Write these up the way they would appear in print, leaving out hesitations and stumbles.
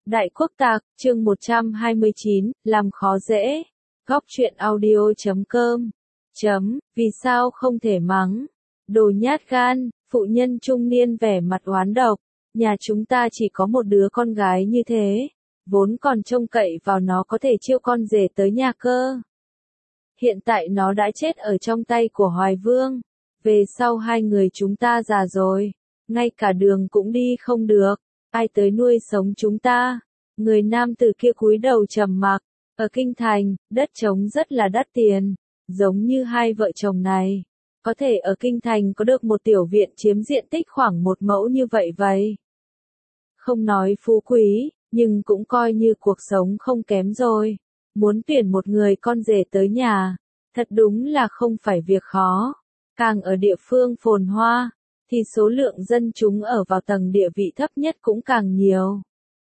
Đại Quốc Tạc, chương 129, làm khó dễ. Góc truyện audio.com. Vì sao không thể mắng? Đồ nhát gan, phụ nhân trung niên vẻ mặt oán độc. Nhà chúng ta chỉ có một đứa con gái như thế. Vốn còn trông cậy vào nó có thể chiêu con rể tới nhà cơ. Hiện tại nó đã chết ở trong tay của Hoài Vương. Về sau hai người chúng ta già rồi. Ngay cả đường cũng đi không được. Ai tới nuôi sống chúng ta? Người nam tử kia cúi đầu trầm mặc. Ở kinh thành, đất trống rất là đắt tiền. Giống như hai vợ chồng này. Có thể ở kinh thành có được một tiểu viện chiếm diện tích khoảng 1 mẫu như vậy. Không nói phú quý, nhưng cũng coi như cuộc sống không kém rồi. Muốn tuyển một người con rể tới nhà, thật đúng là không phải việc khó. Càng ở địa phương phồn hoa, thì số lượng dân chúng ở vào tầng địa vị thấp nhất cũng càng nhiều.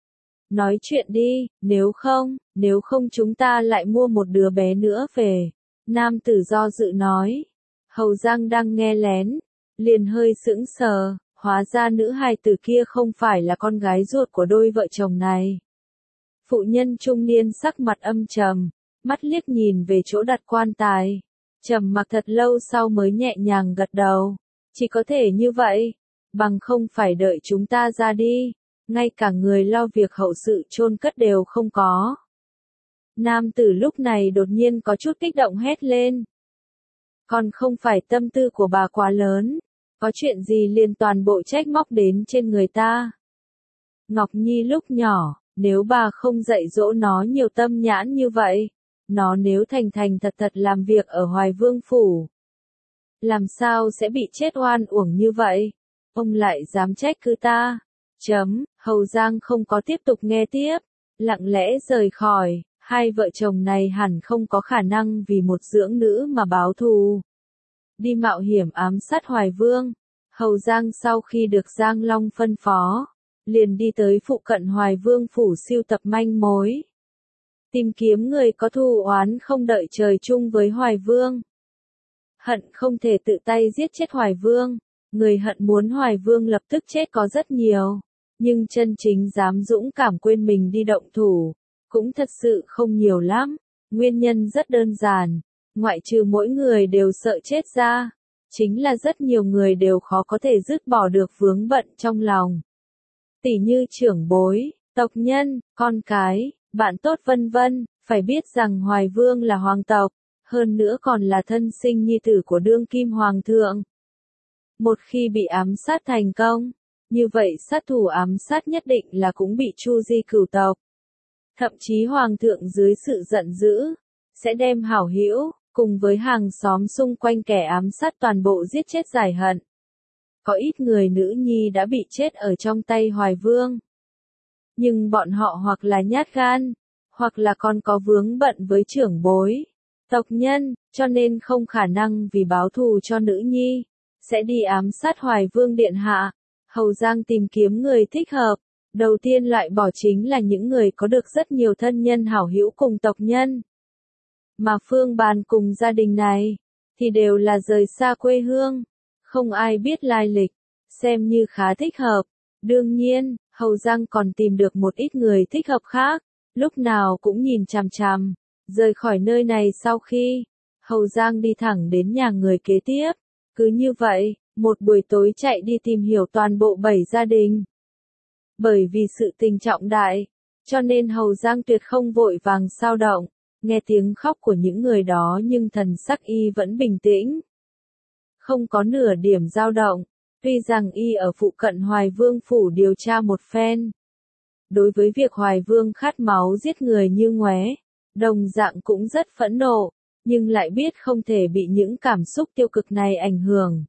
Nói chuyện đi, nếu không chúng ta lại mua một đứa bé nữa về. Nam tử do dự nói. Hầu Giang đang nghe lén, liền hơi sững sờ, hóa ra nữ hài tử kia không phải là con gái ruột của đôi vợ chồng này. Phụ nhân trung niên sắc mặt âm trầm, mắt liếc nhìn về chỗ đặt quan tài. Trầm mặc thật lâu sau mới nhẹ nhàng gật đầu. Chỉ có thể như vậy, bằng không phải đợi chúng ta ra đi, ngay cả người lo việc hậu sự chôn cất đều không có. Nam tử lúc này đột nhiên có chút kích động hét lên. Còn không phải tâm tư của bà quá lớn, có chuyện gì liền toàn bộ trách móc đến trên người ta. Ngọc Nhi lúc nhỏ, nếu bà không dạy dỗ nó nhiều tâm nhãn như vậy, nó nếu thành thật làm việc ở Hoài Vương phủ, làm sao sẽ bị chết oan uổng như vậy? Ông lại dám trách cứ ta? Hầu Giang không có tiếp tục nghe tiếp, lặng lẽ rời khỏi. Hai vợ chồng này hẳn không có khả năng vì một dưỡng nữ mà báo thù. Đi mạo hiểm ám sát Hoài Vương. Hầu Giang sau khi được Giang Long phân phó, liền đi tới phụ cận Hoài Vương phủ sưu tập manh mối. Tìm kiếm người có thù oán không đợi trời chung với Hoài Vương. Hận không thể tự tay giết chết Hoài Vương. Người hận muốn Hoài Vương lập tức chết có rất nhiều. Nhưng chân chính dám dũng cảm quên mình đi động thủ, cũng thật sự không nhiều lắm. Nguyên nhân rất đơn giản, ngoại trừ mỗi người đều sợ chết ra, chính là rất nhiều người đều khó có thể dứt bỏ được vướng bận trong lòng. Tỉ như trưởng bối, tộc nhân, con cái, bạn tốt vân vân, phải biết rằng Hoài Vương là hoàng tộc, hơn nữa còn là thân sinh nhi tử của đương kim hoàng thượng. Một khi bị ám sát thành công, như vậy sát thủ ám sát nhất định là cũng bị tru di cửu tộc. Thậm chí hoàng thượng dưới sự giận dữ, sẽ đem hảo hữu, cùng với hàng xóm xung quanh kẻ ám sát toàn bộ giết chết giải hận. Có ít người nữ nhi đã bị chết ở trong tay Hoài Vương. Nhưng bọn họ hoặc là nhát gan, hoặc là còn có vướng bận với trưởng bối, tộc nhân, cho nên không khả năng vì báo thù cho nữ nhi, sẽ đi ám sát Hoài Vương điện hạ. Hầu Giang tìm kiếm người thích hợp. Đầu tiên loại bỏ chính là những người có được rất nhiều thân nhân hảo hữu cùng tộc nhân. Mà Phương Bàn cùng gia đình này, thì đều là rời xa quê hương, không ai biết lai lịch, xem như khá thích hợp. Đương nhiên, Hầu Giang còn tìm được một ít người thích hợp khác, lúc nào cũng nhìn chằm chằm. Rời khỏi nơi này sau khi, Hầu Giang đi thẳng đến nhà người kế tiếp. Cứ như vậy, một buổi tối chạy đi tìm hiểu toàn bộ 7 gia đình. Bởi vì sự tình trọng đại, cho nên Hầu Giang tuyệt không vội vàng sao động, nghe tiếng khóc của những người đó nhưng thần sắc y vẫn bình tĩnh. Không có nửa điểm dao động, tuy rằng y ở phụ cận Hoài Vương phủ điều tra một phen. Đối với việc Hoài Vương khát máu giết người như ngoé, đồng dạng cũng rất phẫn nộ, nhưng lại biết không thể bị những cảm xúc tiêu cực này ảnh hưởng.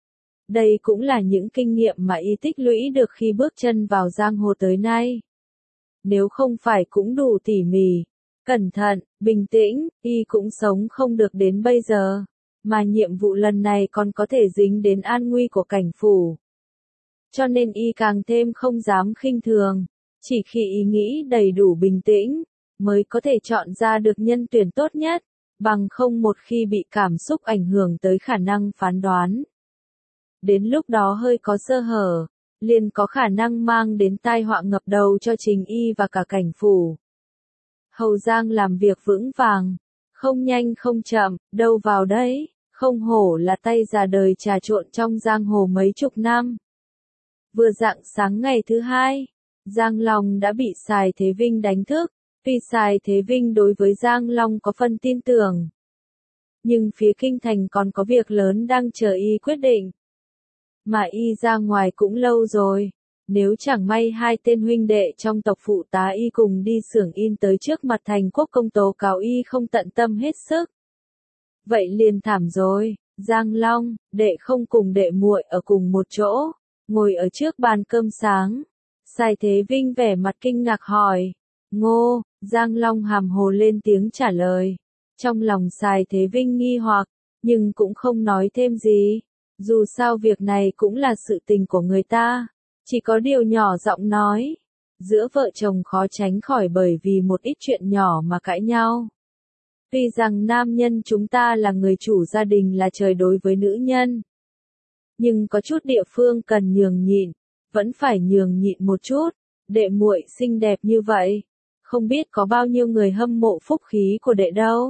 Đây cũng là những kinh nghiệm mà y tích lũy được khi bước chân vào giang hồ tới nay. Nếu không phải cũng đủ tỉ mỉ, cẩn thận, bình tĩnh, y cũng sống không được đến bây giờ. Mà nhiệm vụ lần này còn có thể dính đến an nguy của cảnh phủ. Cho nên y càng thêm không dám khinh thường. Chỉ khi y nghĩ đầy đủ bình tĩnh, mới có thể chọn ra được nhân tuyển tốt nhất. Bằng không một khi bị cảm xúc ảnh hưởng tới khả năng phán đoán. Đến lúc đó hơi có sơ hở, liền có khả năng mang đến tai họa ngập đầu cho Trình Y và cả cảnh phủ. Hầu Giang làm việc vững vàng, không nhanh không chậm, đâu vào đấy, không hổ là tay già đời trà trộn trong giang hồ mấy chục năm. Vừa rạng sáng ngày thứ hai, Giang Long đã bị Sài Thế Vinh đánh thức, vì Sài Thế Vinh đối với Giang Long có phần tin tưởng. Nhưng phía kinh thành còn có việc lớn đang chờ y quyết định. Mà y ra ngoài cũng lâu rồi, nếu chẳng may hai tên huynh đệ trong tộc phụ tá y cùng đi xưởng in tới trước mặt Thành Quốc công tố cáo y không tận tâm hết sức. Vậy liền thảm rồi, Giang Long, đệ không cùng đệ muội ở cùng một chỗ, ngồi ở trước bàn cơm sáng. Sài Thế Vinh vẻ mặt kinh ngạc hỏi, Ngô, Giang Long hàm hồ lên tiếng trả lời. Trong lòng Sài Thế Vinh nghi hoặc, nhưng cũng không nói thêm gì. Dù sao việc này cũng là sự tình của người ta, chỉ có điều nhỏ giọng nói. Giữa vợ chồng khó tránh khỏi bởi vì một ít chuyện nhỏ mà cãi nhau. Tuy rằng nam nhân chúng ta là người chủ gia đình là trời đối với nữ nhân. Nhưng có chút địa phương cần nhường nhịn, vẫn phải nhường nhịn một chút. Đệ muội xinh đẹp như vậy, không biết có bao nhiêu người hâm mộ phúc khí của đệ đâu.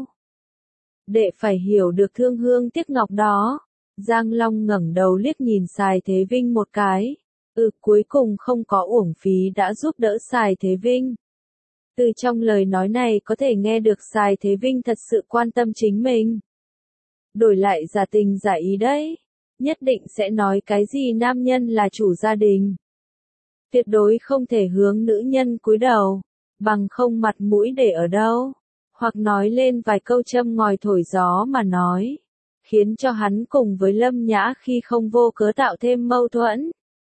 Đệ phải hiểu được thương hương tiếc ngọc đó. Giang Long ngẩng đầu liếc nhìn Sài Thế Vinh một cái. Cuối cùng không có uổng phí đã giúp đỡ Sài Thế Vinh. Từ trong lời nói này có thể nghe được Sài Thế Vinh thật sự quan tâm chính mình. Đổi lại giả tình giả ý đấy. Nhất định sẽ nói cái gì nam nhân là chủ gia đình. Tuyệt đối không thể hướng nữ nhân cúi đầu, bằng không mặt mũi để ở đâu. Hoặc nói lên vài câu châm ngòi thổi gió mà nói. Khiến cho hắn cùng với Lâm Nhã khi không vô cớ tạo thêm mâu thuẫn.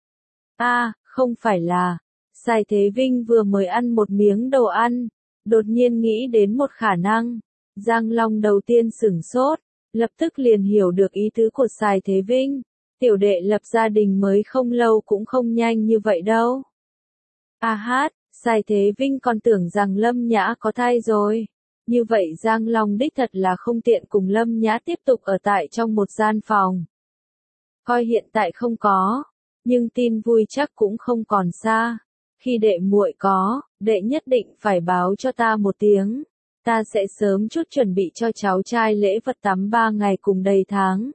Không phải là, Sài Thế Vinh vừa mới ăn một miếng đồ ăn, đột nhiên nghĩ đến một khả năng. Giang Long đầu tiên sửng sốt, lập tức liền hiểu được ý tứ của Sài Thế Vinh. Tiểu đệ lập gia đình mới không lâu cũng không nhanh như vậy đâu. Sài Thế Vinh còn tưởng rằng Lâm Nhã có thai rồi. Như vậy Giang Long đích thật là không tiện cùng Lâm Nhã tiếp tục ở tại trong một gian phòng. Coi hiện tại không có, nhưng tin vui chắc cũng không còn xa. Khi đệ muội có, đệ nhất định phải báo cho ta một tiếng. Ta sẽ sớm chút chuẩn bị cho cháu trai lễ vật tắm 3 ngày cùng đầy tháng.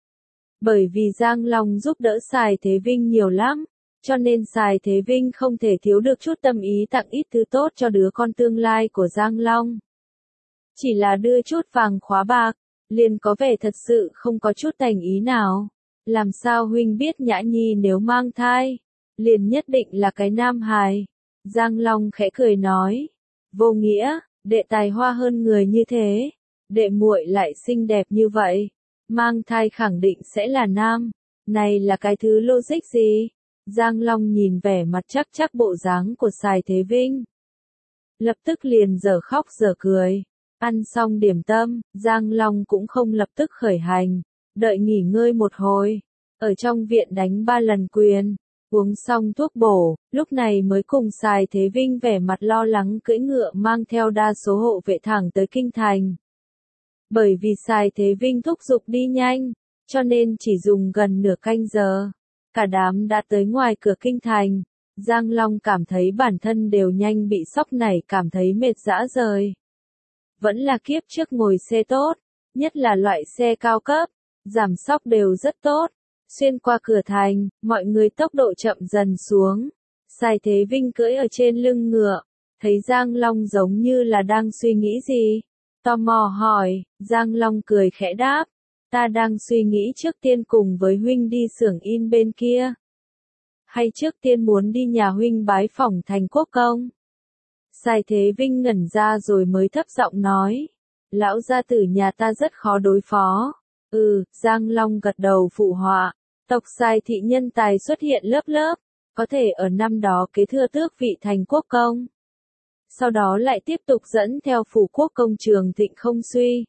Bởi vì Giang Long giúp đỡ Sài Thế Vinh nhiều lắm, cho nên Sài Thế Vinh không thể thiếu được chút tâm ý tặng ít thứ tốt cho đứa con tương lai của Giang Long. Chỉ là đưa chút vàng khóa bạc, liền có vẻ thật sự không có chút thành ý nào. Làm sao huynh biết Nhã Nhi nếu mang thai, liền nhất định là cái nam hài. Giang Long khẽ cười nói, vô nghĩa, đệ tài hoa hơn người như thế, đệ muội lại xinh đẹp như vậy, mang thai khẳng định sẽ là nam. Này là cái thứ logic gì? Giang Long nhìn vẻ mặt chắc bộ dáng của Sài Thế Vinh. Lập tức liền dở khóc dở cười. Ăn xong điểm tâm, Giang Long cũng không lập tức khởi hành, đợi nghỉ ngơi một hồi. Ở trong viện đánh 3 lần quyền, uống xong thuốc bổ, lúc này mới cùng Sài Thế Vinh vẻ mặt lo lắng cưỡi ngựa mang theo đa số hộ vệ thẳng tới kinh thành. Bởi vì Sài Thế Vinh thúc giục đi nhanh, cho nên chỉ dùng gần nửa canh giờ. Cả đám đã tới ngoài cửa kinh thành. Giang Long cảm thấy bản thân đều nhanh bị sốc nảy, cảm thấy mệt rã rời. Vẫn là kiếp trước ngồi xe tốt, nhất là loại xe cao cấp, giảm sóc đều rất tốt. Xuyên qua cửa thành, mọi người tốc độ chậm dần xuống. Sài Thế Vinh cưỡi ở trên lưng ngựa, thấy Giang Long giống như là đang suy nghĩ gì. Tò mò hỏi, Giang Long cười khẽ đáp, ta đang suy nghĩ trước tiên cùng với huynh đi xưởng in bên kia. Hay trước tiên muốn đi nhà huynh bái phỏng Thành Quốc công? Sài Thế Vinh ngẩn ra rồi mới thấp giọng nói, lão gia tử nhà ta rất khó đối phó. Giang Long gật đầu phụ họa, tộc Sài thị nhân tài xuất hiện lớp lớp, có thể ở năm đó kế thừa tước vị Thành Quốc công. Sau đó lại tiếp tục dẫn theo phủ quốc công Trường Thịnh không suy.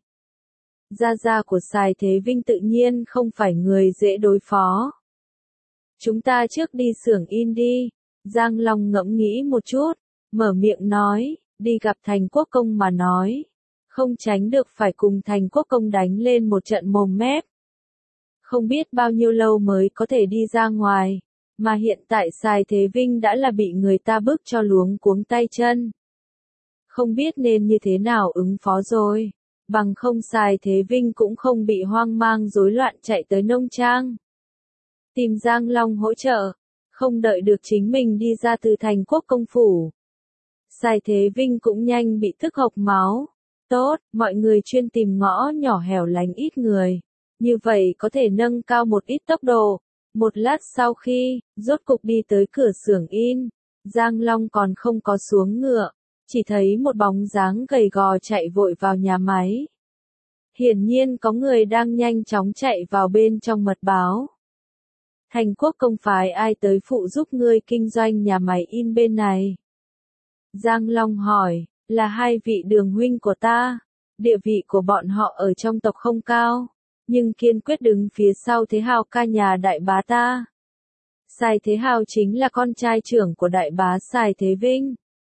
Gia của Sài Thế Vinh tự nhiên không phải người dễ đối phó. Chúng ta trước đi xưởng in đi. Giang Long ngẫm nghĩ một chút, mở miệng nói, đi gặp Thành Quốc công mà nói. Không tránh được phải cùng Thành Quốc công đánh lên một trận mồm mép. Không biết bao nhiêu lâu mới có thể đi ra ngoài. Mà hiện tại Sài Thế Vinh đã là bị người ta bức cho luống cuống tay chân. Không biết nên như thế nào ứng phó rồi. Bằng không Sài Thế Vinh cũng không bị hoang mang rối loạn chạy tới nông trang. Tìm Giang Long hỗ trợ. Không đợi được chính mình đi ra từ thành quốc công phủ. Sài Thế Vinh cũng nhanh bị tức hộc máu. Tốt, mọi người chuyên tìm ngõ nhỏ hẻo lánh ít người. Như vậy có thể nâng cao một ít tốc độ. Một lát sau khi, rốt cục đi tới cửa xưởng in, Giang Long còn không có xuống ngựa, chỉ thấy một bóng dáng gầy gò chạy vội vào nhà máy. Hiển nhiên có người đang nhanh chóng chạy vào bên trong mật báo. Thành quốc công phái ai tới phụ giúp ngươi kinh doanh nhà máy in bên này? Giang Long hỏi, là hai vị đường huynh của ta. Địa vị của bọn họ ở trong tộc không cao, nhưng kiên quyết đứng phía sau Thế Hào ca nhà đại bá ta. Sài Thế Hào chính là con trai trưởng của đại bá Sài Thế Vinh.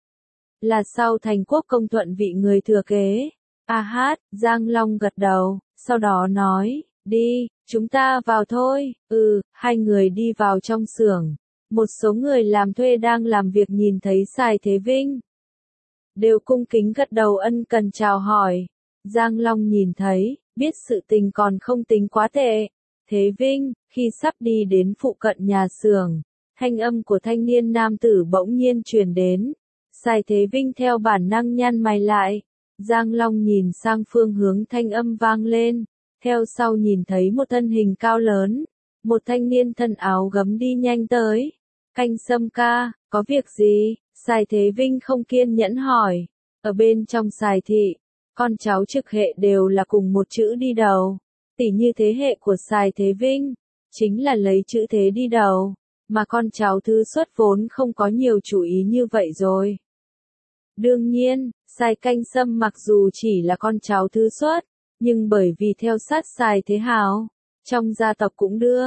Là sau thành quốc công thuận vị người thừa kế. A hát, Giang Long gật đầu, sau đó nói, đi, chúng ta vào thôi. Hai người đi vào trong xưởng. Một số người làm thuê đang làm việc nhìn thấy Sài Thế Vinh. Đều cung kính gật đầu ân cần chào hỏi. Giang Long nhìn thấy, biết sự tình còn không tính quá tệ. Thế Vinh, khi sắp đi đến phụ cận nhà xưởng, thanh âm của thanh niên nam tử bỗng nhiên truyền đến. Sài Thế Vinh theo bản năng nhăn mày lại. Giang Long nhìn sang phương hướng thanh âm vang lên, theo sau nhìn thấy một thân hình cao lớn, một thanh niên thân áo gấm đi nhanh tới. Canh Sâm ca, có việc gì? Sài Thế Vinh không kiên nhẫn hỏi. Ở bên trong Sài thị, con cháu trực hệ đều là cùng một chữ đi đầu. Tỉ như thế hệ của Sài Thế Vinh, chính là lấy chữ thế đi đầu, mà con cháu thứ xuất vốn không có nhiều chú ý như vậy rồi. Đương nhiên, Sài Canh Sâm mặc dù chỉ là con cháu thứ xuất, nhưng bởi vì theo sát Sài Thế Hào, trong gia tộc cũng đưa,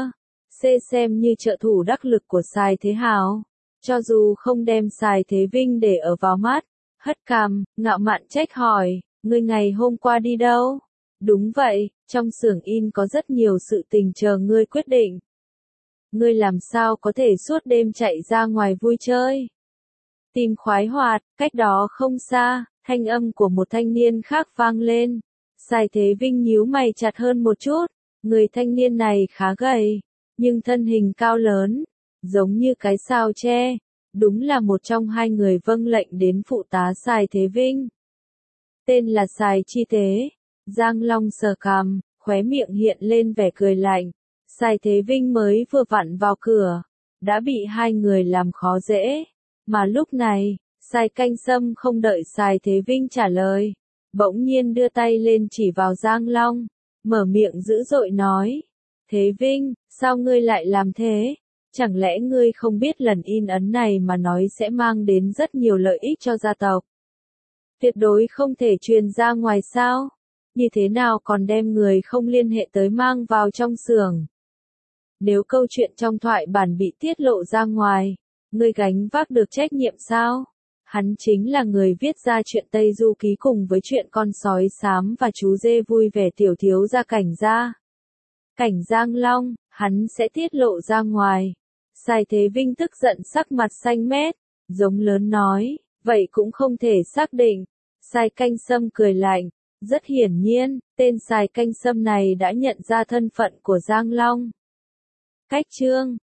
xem như trợ thủ đắc lực của Sài Thế Hào. Cho dù không đem Sài Thế Vinh để ở vào mắt, hất cằm, ngạo mạn trách hỏi, ngươi ngày hôm qua đi đâu? Đúng vậy, trong xưởng in có rất nhiều sự tình chờ ngươi quyết định. Ngươi làm sao có thể suốt đêm chạy ra ngoài vui chơi? Tìm khoái hoạt, cách đó không xa, thanh âm của một thanh niên khác vang lên. Sài Thế Vinh nhíu mày chặt hơn một chút, người thanh niên này khá gầy, nhưng thân hình cao lớn, giống như cái sao tre, đúng là một trong hai người vâng lệnh đến phụ tá Sài Thế Vinh. Tên là Sài Chi Thế. Giang Long sờ cằm, khóe miệng hiện lên vẻ cười lạnh. Sài Thế Vinh mới vừa vặn vào cửa, đã bị hai người làm khó dễ. Mà lúc này, Sài Canh Sâm không đợi Sài Thế Vinh trả lời, bỗng nhiên đưa tay lên chỉ vào Giang Long, mở miệng dữ dội nói. Thế Vinh, sao ngươi lại làm thế? Chẳng lẽ ngươi không biết lần in ấn này mà nói sẽ mang đến rất nhiều lợi ích cho gia tộc? Tuyệt đối không thể truyền ra ngoài sao? Như thế nào còn đem người không liên hệ tới mang vào trong xưởng? Nếu câu chuyện trong thoại bản bị tiết lộ ra ngoài, ngươi gánh vác được trách nhiệm sao? Hắn chính là người viết ra chuyện Tây Du Ký cùng với chuyện con sói xám và chú dê vui vẻ tiểu thiếu gia Cảnh gia. Cảnh Giang Long, hắn sẽ tiết lộ ra ngoài. Sài Thế Vinh tức giận sắc mặt xanh mét, giống lớn nói, vậy cũng không thể xác định. Sài Canh Sâm cười lạnh, rất hiển nhiên, tên Sài Canh Sâm này đã nhận ra thân phận của Giang Long. Cách chương